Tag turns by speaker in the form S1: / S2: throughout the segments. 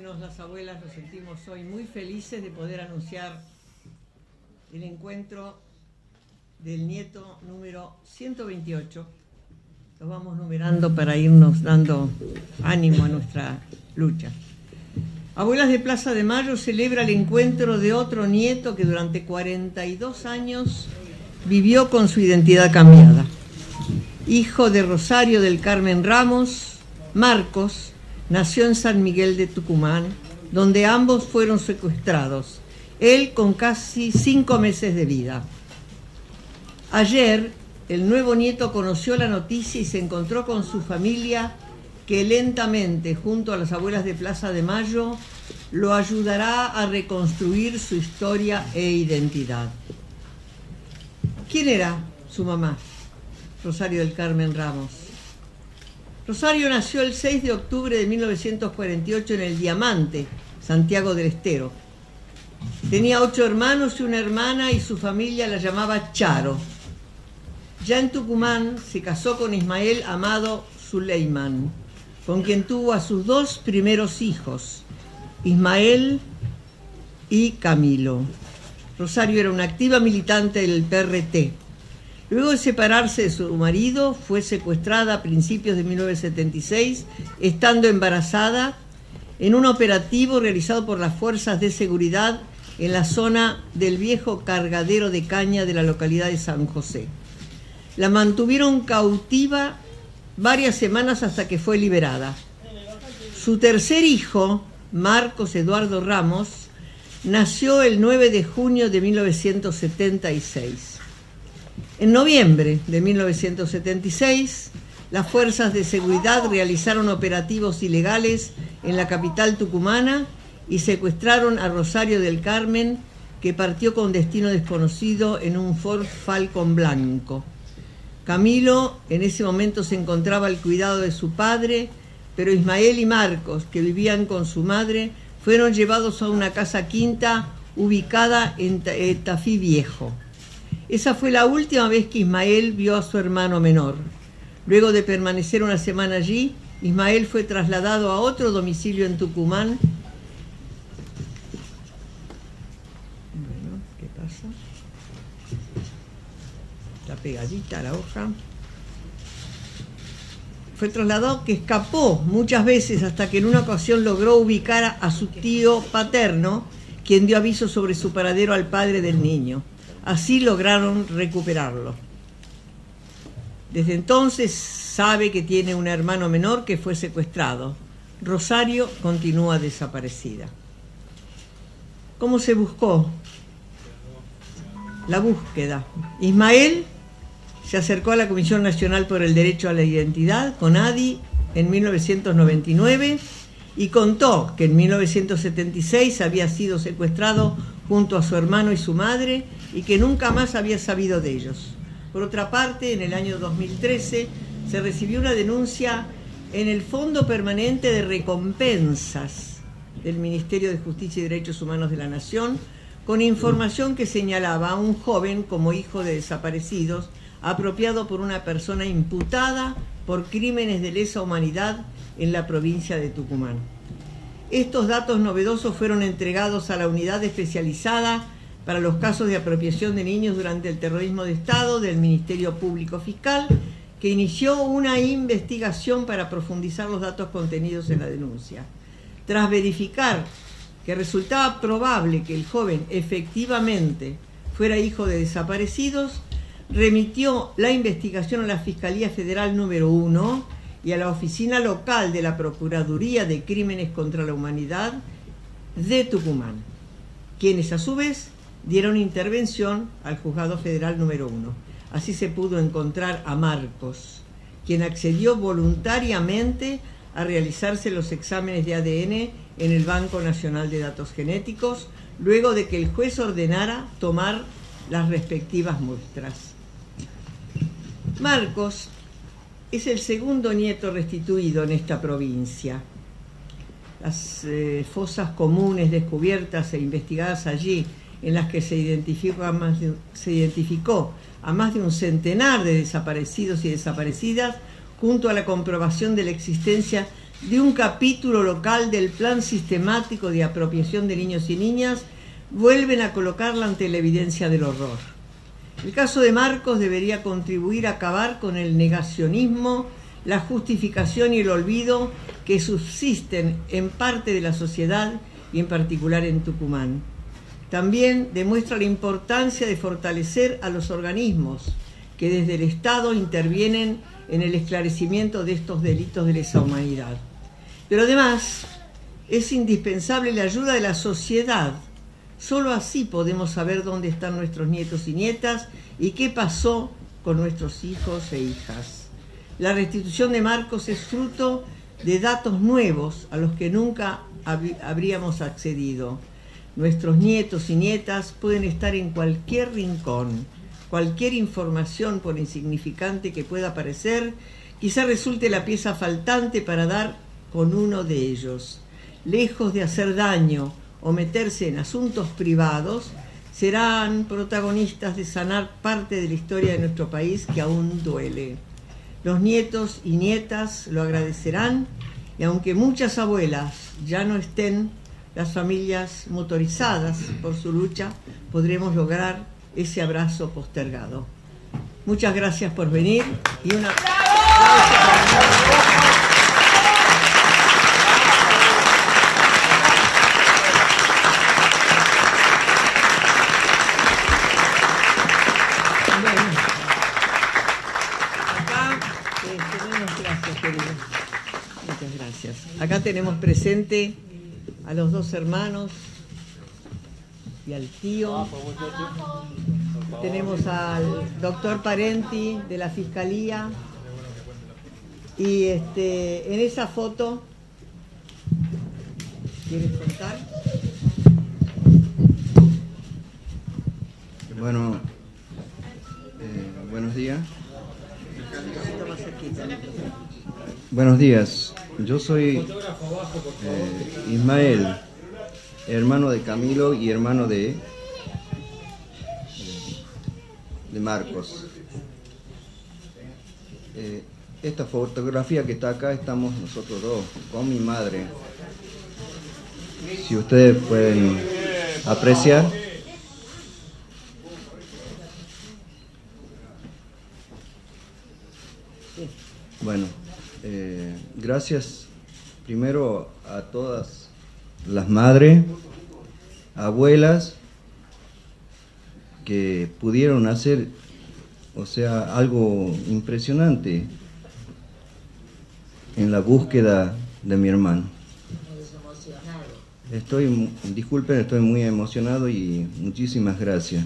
S1: menos las abuelas nos sentimos hoy muy felices de poder anunciar el encuentro del nieto número 128. Los vamos numerando para irnos dando ánimo a nuestra lucha. Abuelas de Plaza de Mayo celebra el encuentro de otro nieto que durante 42 años vivió con su identidad cambiada. Hijo de Rosario del Carmen Ramos, Marcos nació en San Miguel de Tucumán, donde ambos fueron secuestrados, él con casi 5 meses de vida. Ayer, el nuevo nieto conoció la noticia y se encontró con su familia, que lentamente, junto a las abuelas de Plaza de Mayo, lo ayudará a reconstruir su historia e identidad. ¿Quién era su mamá? Rosario del Carmen Ramos. Rosario nació el 6 de octubre de 1948 en El Diamante, Santiago del Estero. Tenía 8 hermanos y una hermana y su familia la llamaba Charo. Ya en Tucumán se casó con Ismael Amado Suleiman, con quien tuvo a sus 2 primeros hijos, Ismael y Camilo. Rosario era una activa militante del PRT. Luego de separarse de su marido, fue secuestrada a principios de 1976, estando embarazada, en un operativo realizado por las fuerzas de seguridad en la zona del viejo cargadero de caña de la localidad de San José. La mantuvieron cautiva varias semanas hasta que fue liberada. Su tercer hijo, Marcos Eduardo Ramos, nació el 9 de junio de 1976. En noviembre de 1976, las fuerzas de seguridad realizaron operativos ilegales en la capital tucumana y secuestraron a Rosario del Carmen, que partió con destino desconocido en un Ford Falcon blanco. Camilo en ese momento se encontraba al cuidado de su padre, pero Ismael y Marcos, que vivían con su madre, fueron llevados a una casa quinta ubicada en Tafí Viejo. Esa fue la última vez que Ismael vio a su hermano menor. Luego de permanecer una semana allí, Ismael fue trasladado a otro domicilio en Tucumán. Bueno, ¿qué pasa? Está pegadita la hoja. Fue trasladado, que escapó muchas veces hasta que en una ocasión logró ubicar a su tío paterno, quien dio aviso sobre su paradero al padre del niño. Así lograron recuperarlo. Desde entonces sabe que tiene un hermano menor que fue secuestrado. Rosario continúa desaparecida. ¿Cómo se buscó? La búsqueda. Ismael se acercó a la Comisión Nacional por el Derecho a la Identidad, CONADI, en 1999 y contó que en 1976 había sido secuestrado junto a su hermano y su madre y que nunca más había sabido de ellos. Por otra parte, en el año 2013 se recibió una denuncia en el Fondo Permanente de Recompensas del Ministerio de Justicia y Derechos Humanos de la Nación, con información que señalaba a un joven como hijo de desaparecidos, apropiado por una persona imputada por crímenes de lesa humanidad en la provincia de Tucumán. Estos datos novedosos fueron entregados a la Unidad Especializada para los Casos de Apropiación de Niños durante el Terrorismo de Estado del Ministerio Público Fiscal, que inició una investigación para profundizar los datos contenidos en la denuncia. Tras verificar que resultaba probable que el joven efectivamente fuera hijo de desaparecidos, remitió la investigación a la Fiscalía Federal número 1 y a la Oficina Local de la Procuraduría de Crímenes contra la Humanidad de Tucumán, quienes a su vez dieron intervención al Juzgado Federal número 1. Así se pudo encontrar a Marcos, quien accedió voluntariamente a realizarse los exámenes de ADN en el Banco Nacional de Datos Genéticos, luego de que el juez ordenara tomar las respectivas muestras. Marcos es el segundo nieto restituido en esta provincia. Las fosas comunes descubiertas e investigadas allí, en las que se identificó a más de un centenar de desaparecidos y desaparecidas, junto a la comprobación de la existencia de un capítulo local del Plan Sistemático de Apropiación de Niños y Niñas vuelven a colocarla ante la evidencia del horror. El caso de Marcos debería contribuir a acabar con el negacionismo, la justificación y el olvido que subsisten en parte de la sociedad y en particular en Tucumán. También demuestra la importancia de fortalecer a los organismos que desde el Estado intervienen en el esclarecimiento de estos delitos de lesa humanidad. Pero además es indispensable la ayuda de la sociedad. Solo así podemos saber dónde están nuestros nietos y nietas y qué pasó con nuestros hijos e hijas. La restitución de Marcos es fruto de datos nuevos a los que nunca habríamos accedido. Nuestros nietos y nietas pueden estar en cualquier rincón. Cualquier información, por insignificante que pueda parecer, quizá resulte la pieza faltante para dar con uno de ellos. Lejos de hacer daño o meterse en asuntos privados, serán protagonistas de sanar parte de la historia de nuestro país que aún duele. Los nietos y nietas lo agradecerán, y aunque muchas abuelas ya no estén, las familias motorizadas por su lucha podremos lograr ese abrazo postergado. Muchas gracias por venir y una... Acá tenemos presente a los dos hermanos y al tío. Tenemos al doctor Parenti de la Fiscalía. Y en esa foto, ¿quieres contar?
S2: Bueno, buenos días. Buenos días. Yo soy Ismael, hermano de Camilo y hermano de Marcos. Esta fotografía que está acá estamos nosotros dos, con mi madre. Si ustedes pueden apreciar. Bueno, gracias primero a todas las madres, abuelas, que pudieron hacer, algo impresionante en la búsqueda de mi hermano. Disculpen, estoy muy emocionado y muchísimas gracias.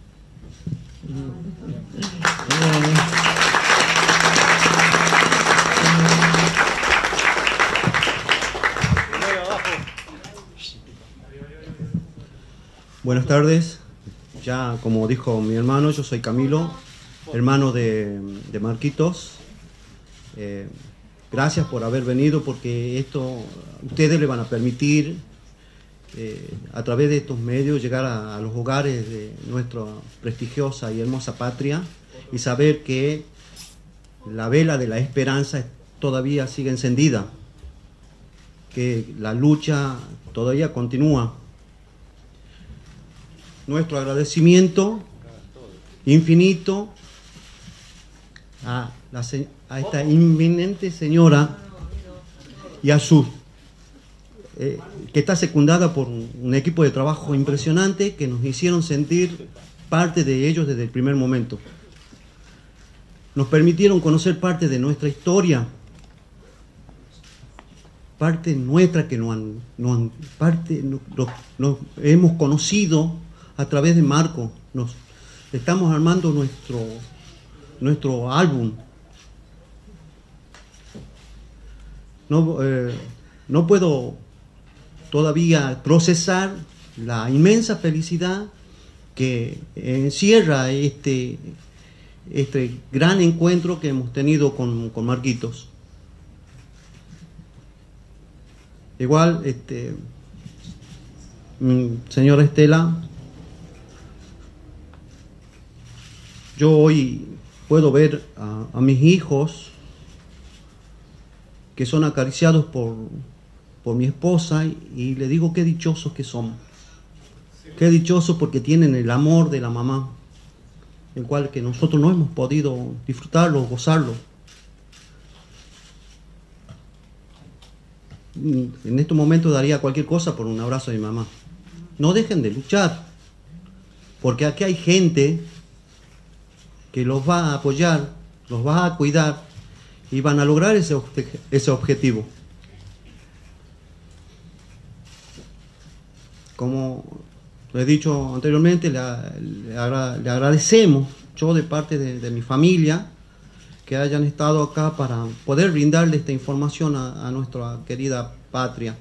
S3: Buenas tardes. Ya como dijo mi hermano, yo soy Camilo, hermano de Marquitos. Gracias por haber venido, porque esto ustedes le van a permitir a través de estos medios llegar a los hogares de nuestra prestigiosa y hermosa patria y saber que la vela de la esperanza todavía sigue encendida, que la lucha todavía continúa. Nuestro agradecimiento infinito a esta inminente señora y a su que está secundada por un equipo de trabajo impresionante que nos hicieron sentir parte de ellos desde el primer momento. Nos permitieron conocer parte de nuestra historia, parte nuestra que nos hemos conocido a través de Marco. Estamos armando nuestro álbum. No puedo todavía procesar la inmensa felicidad que encierra este gran encuentro que hemos tenido con Marquitos. Igual, señora Estela, yo hoy puedo ver a mis hijos que son acariciados por mi esposa, y le digo qué dichosos que somos. Qué dichosos porque tienen el amor de la mamá, el cual que nosotros no hemos podido disfrutarlo, gozarlo. En estos momentos daría cualquier cosa por un abrazo de mi mamá. No dejen de luchar, porque aquí hay gente que los va a apoyar, los va a cuidar y van a lograr ese objetivo. Como lo he dicho anteriormente, le agradecemos, yo de parte de mi familia, que hayan estado acá para poder brindarle esta información a nuestra querida patria.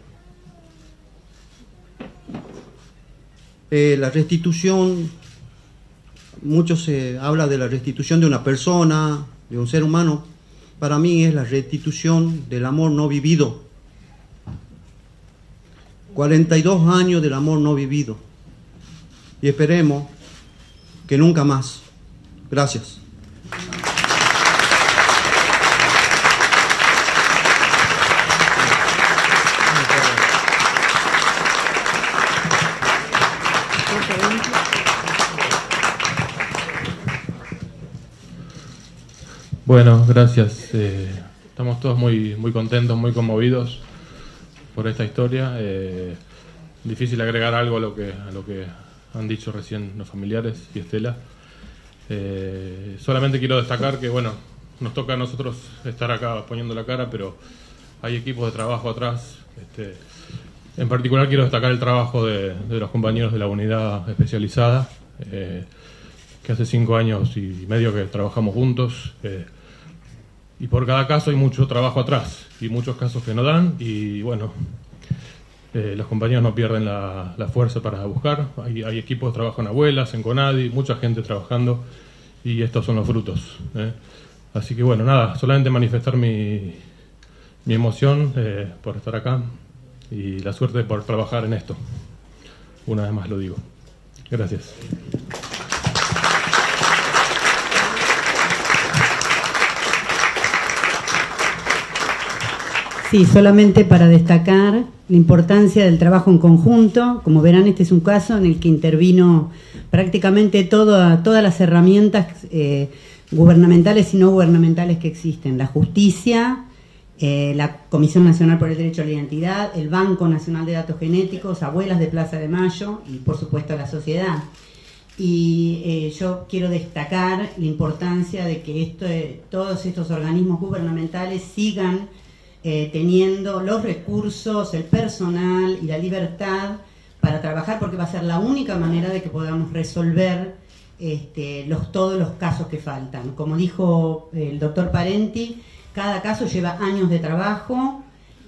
S3: La restitución, mucho se habla de la restitución de una persona, de un ser humano. Para mí es la restitución del amor no vivido. 42 años del amor no vivido. Y esperemos que nunca más. Gracias.
S4: Bueno, gracias. Estamos todos muy contentos, muy conmovidos por esta historia. Difícil agregar algo a lo que han dicho recién los familiares y Estela. Solamente quiero destacar que, bueno, nos toca a nosotros estar acá poniendo la cara, pero hay equipos de trabajo atrás. En particular quiero destacar el trabajo de los compañeros de la unidad especializada, que hace 5 años y medio que trabajamos juntos. Y por cada caso hay mucho trabajo atrás y muchos casos que no dan, y bueno, los compañeros no pierden la fuerza para buscar. Hay equipos de trabajo en Abuelas, en Conadi, mucha gente trabajando, y estos son los frutos. Así que bueno, nada, solamente manifestar mi emoción por estar acá y la suerte de poder trabajar en esto. Una vez más lo digo. Gracias.
S5: Sí, solamente para destacar la importancia del trabajo en conjunto. Como verán, este es un caso en el que intervino prácticamente todas las herramientas gubernamentales y no gubernamentales que existen. La justicia, la Comisión Nacional por el Derecho a la Identidad, el Banco Nacional de Datos Genéticos, Abuelas de Plaza de Mayo y, por supuesto, la sociedad. Y yo quiero destacar la importancia de que todos estos organismos gubernamentales sigan teniendo los recursos, el personal y la libertad para trabajar, porque va a ser la única manera de que podamos resolver todos los casos que faltan. Como dijo el doctor Parenti, cada caso lleva años de trabajo.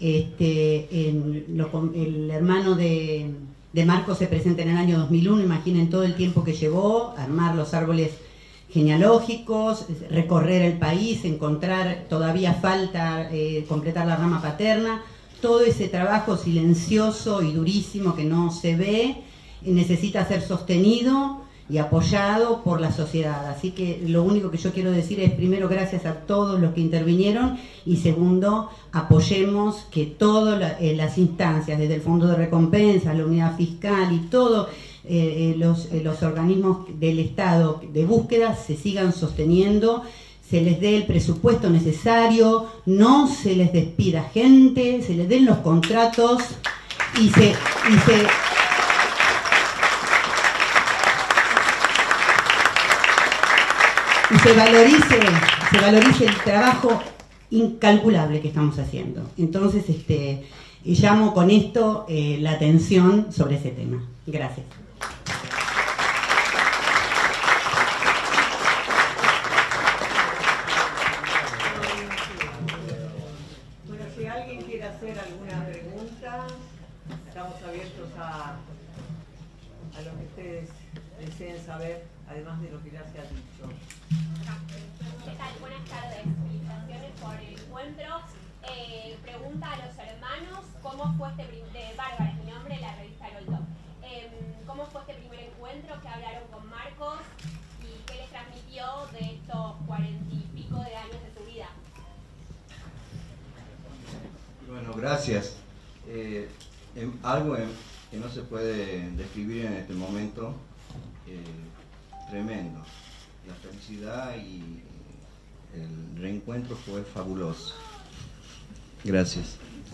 S5: El hermano de Marcos se presenta en el año 2001, imaginen todo el tiempo que llevó, armar los árboles genealógicos, recorrer el país, encontrar, todavía falta completar la rama paterna. Todo ese trabajo silencioso y durísimo que no se ve necesita ser sostenido y apoyado por la sociedad. Así que lo único que yo quiero decir es, primero, gracias a todos los que intervinieron, y segundo, apoyemos que todas las instancias, desde el Fondo de Recompensas, la Unidad Fiscal y todos los organismos del Estado de búsqueda se sigan sosteniendo, se les dé el presupuesto necesario, no se les despida gente, se les den los contratos y se valorice el trabajo incalculable que estamos haciendo. Entonces, llamo con esto la atención sobre ese tema. Gracias.
S1: Bueno, si alguien quiere hacer alguna pregunta, estamos abiertos a lo que ustedes deseen saber, además de lo que ya se ha dicho.
S6: ¿Qué tal? Buenas tardes. Felicitaciones por el encuentro. Pregunta a los hermanos, ¿cómo fue de Bárbara, es mi nombre, la revista Loito? ¿Cómo fue este primer encuentro? ¿Qué hablaron con Marcos? ¿Y qué les transmitió de estos 40 y pico de años de su vida?
S2: Gracias. Algo que no se puede describir en este momento, tremendo. La felicidad y el reencuentro fue fabuloso. Gracias.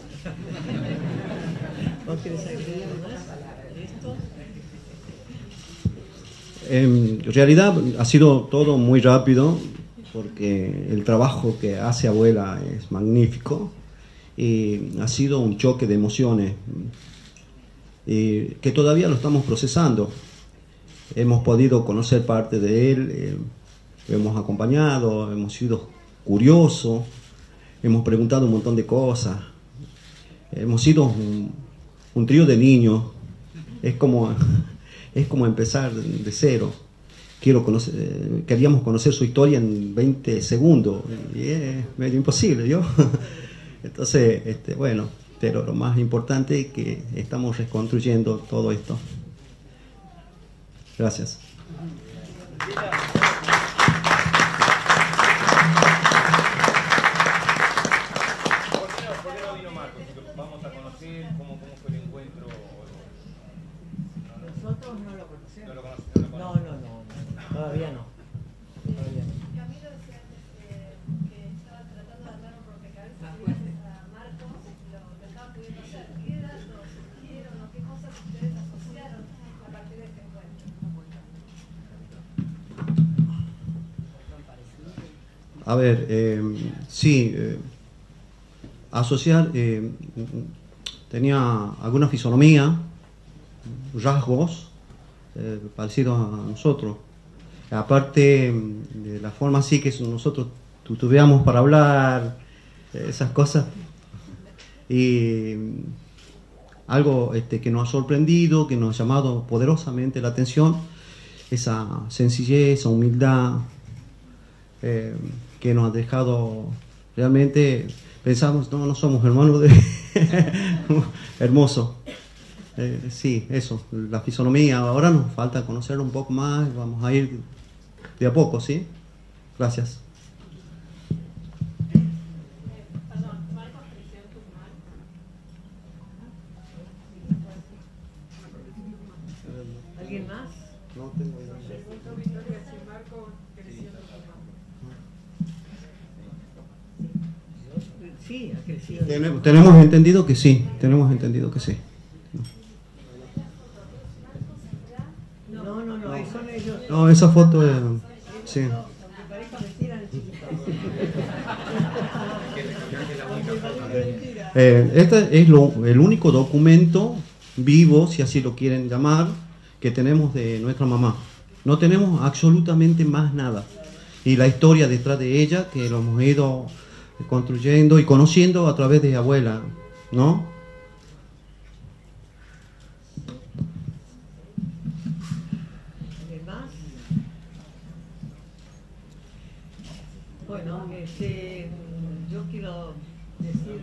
S1: ¿Vos querés agregar más esto?
S3: En realidad ha sido todo muy rápido porque el trabajo que hace abuela es magnífico y ha sido un choque de emociones que todavía lo estamos procesando. Hemos podido conocer parte de él, hemos acompañado, hemos sido curiosos, hemos preguntado un montón de cosas, hemos sido un trío de niños. Es como empezar de cero. Queríamos conocer su historia en 20 segundos y es medio imposible, ¿yo? Entonces, bueno, pero lo más importante es que estamos reconstruyendo todo esto. Gracias.
S7: ¿Por qué no vino Marcos? Vamos a conocer cómo fue el encuentro.
S1: Nosotros no lo conocemos.
S7: ¿No lo conocen?
S1: No, todavía no.
S8: Camilo decía antes que estaba tratando de armar un rompecabezas a Marcos, lo estaban pudiendo hacer. ¿Qué datos surgieron o qué cosas ustedes asociaron a partir de este encuentro?
S3: A ver, sí, asociar, tenía alguna fisonomía, rasgos parecidos a nosotros. Aparte de la forma así que nosotros tuteamos para hablar, esas cosas. Y algo que nos ha sorprendido, que nos ha llamado poderosamente la atención, esa sencillez, esa humildad, que nos ha dejado realmente, pensamos, no somos hermanos de hermoso. Sí, eso, la fisonomía. Ahora nos falta conocerlo un poco más, vamos a ir de a poco, ¿sí? Gracias.
S6: Perdón, Marcos creció en Tucumán.
S1: ¿Alguien más?
S3: No tengo idea.
S1: Sí, ha crecido.
S3: Tenemos entendido que sí,
S1: No, son ellos.
S3: No, esa foto es... Sí. Este es el único documento vivo, si así lo quieren llamar, que tenemos de nuestra mamá. No tenemos absolutamente más nada. Y la historia detrás de ella, que lo hemos ido construyendo y conociendo a través de abuela, ¿no?
S1: ¿Alguien más? Bueno, yo quiero decir,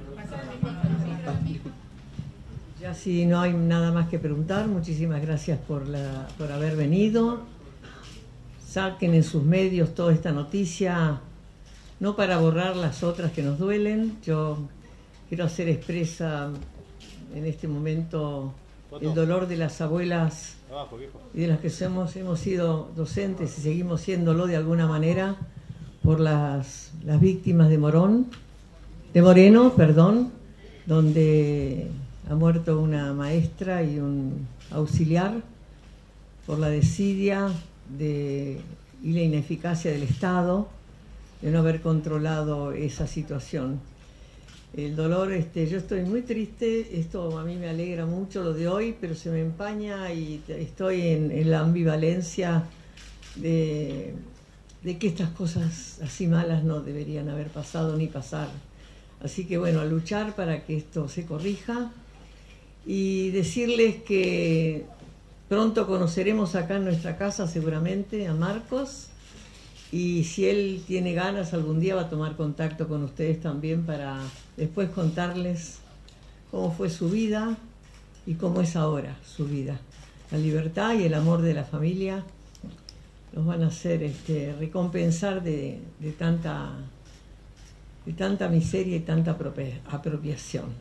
S1: ya si no hay nada más que preguntar, muchísimas gracias por haber venido. Saquen en sus medios toda esta noticia, no para borrar las otras que nos duelen. Yo quiero hacer expresa en este momento el dolor de las abuelas y de las que hemos sido docentes y seguimos siéndolo de alguna manera por las víctimas de Moreno, donde ha muerto una maestra y un auxiliar por la desidia y la ineficacia del Estado de no haber controlado esa situación. El dolor, yo estoy muy triste, esto a mí me alegra mucho lo de hoy, pero se me empaña y estoy en la ambivalencia de que estas cosas así malas no deberían haber pasado ni pasar. Así que bueno, a luchar para que esto se corrija y decirles que pronto conoceremos acá en nuestra casa seguramente a Marcos, y si él tiene ganas algún día va a tomar contacto con ustedes también para después contarles cómo fue su vida y cómo es ahora su vida. La libertad y el amor de la familia los van a hacer recompensar de tanta miseria y tanta apropiación.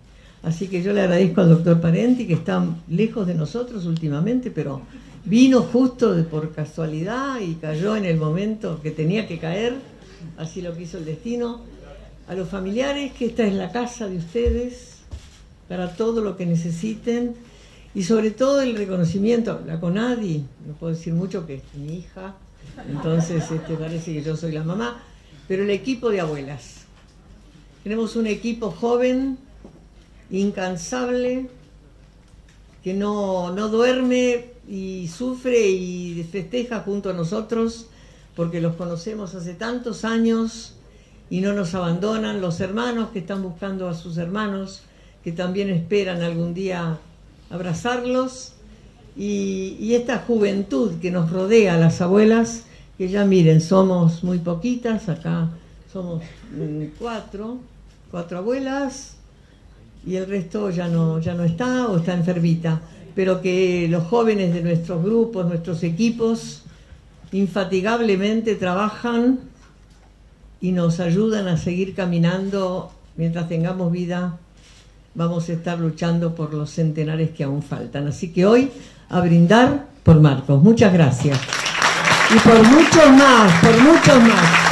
S1: Así que yo le agradezco al doctor Parenti, que está lejos de nosotros últimamente, pero vino justo por casualidad y cayó en el momento que tenía que caer, así lo quiso el destino. A los familiares, que esta es la casa de ustedes, para todo lo que necesiten, y sobre todo el reconocimiento, la CONADI, no puedo decir mucho que es mi hija, entonces parece que yo soy la mamá, pero el equipo de abuelas. Tenemos un equipo joven, incansable, que no duerme y sufre y festeja junto a nosotros, porque los conocemos hace tantos años y no nos abandonan. Los hermanos que están buscando a sus hermanos, que también esperan algún día abrazarlos, y esta juventud que nos rodea, las abuelas, que ya miren, somos muy poquitas, acá somos cuatro abuelas, y el resto ya no está o está enfermita, pero que los jóvenes de nuestros grupos, nuestros equipos, infatigablemente trabajan y nos ayudan a seguir caminando. Mientras tengamos vida, vamos a estar luchando por los centenares que aún faltan. Así que hoy, a brindar por Marcos. Muchas gracias. Y por muchos más, por muchos más.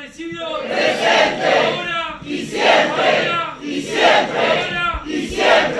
S9: Presente. Ahora y siempre. Ahora y siempre. Ahora y siempre.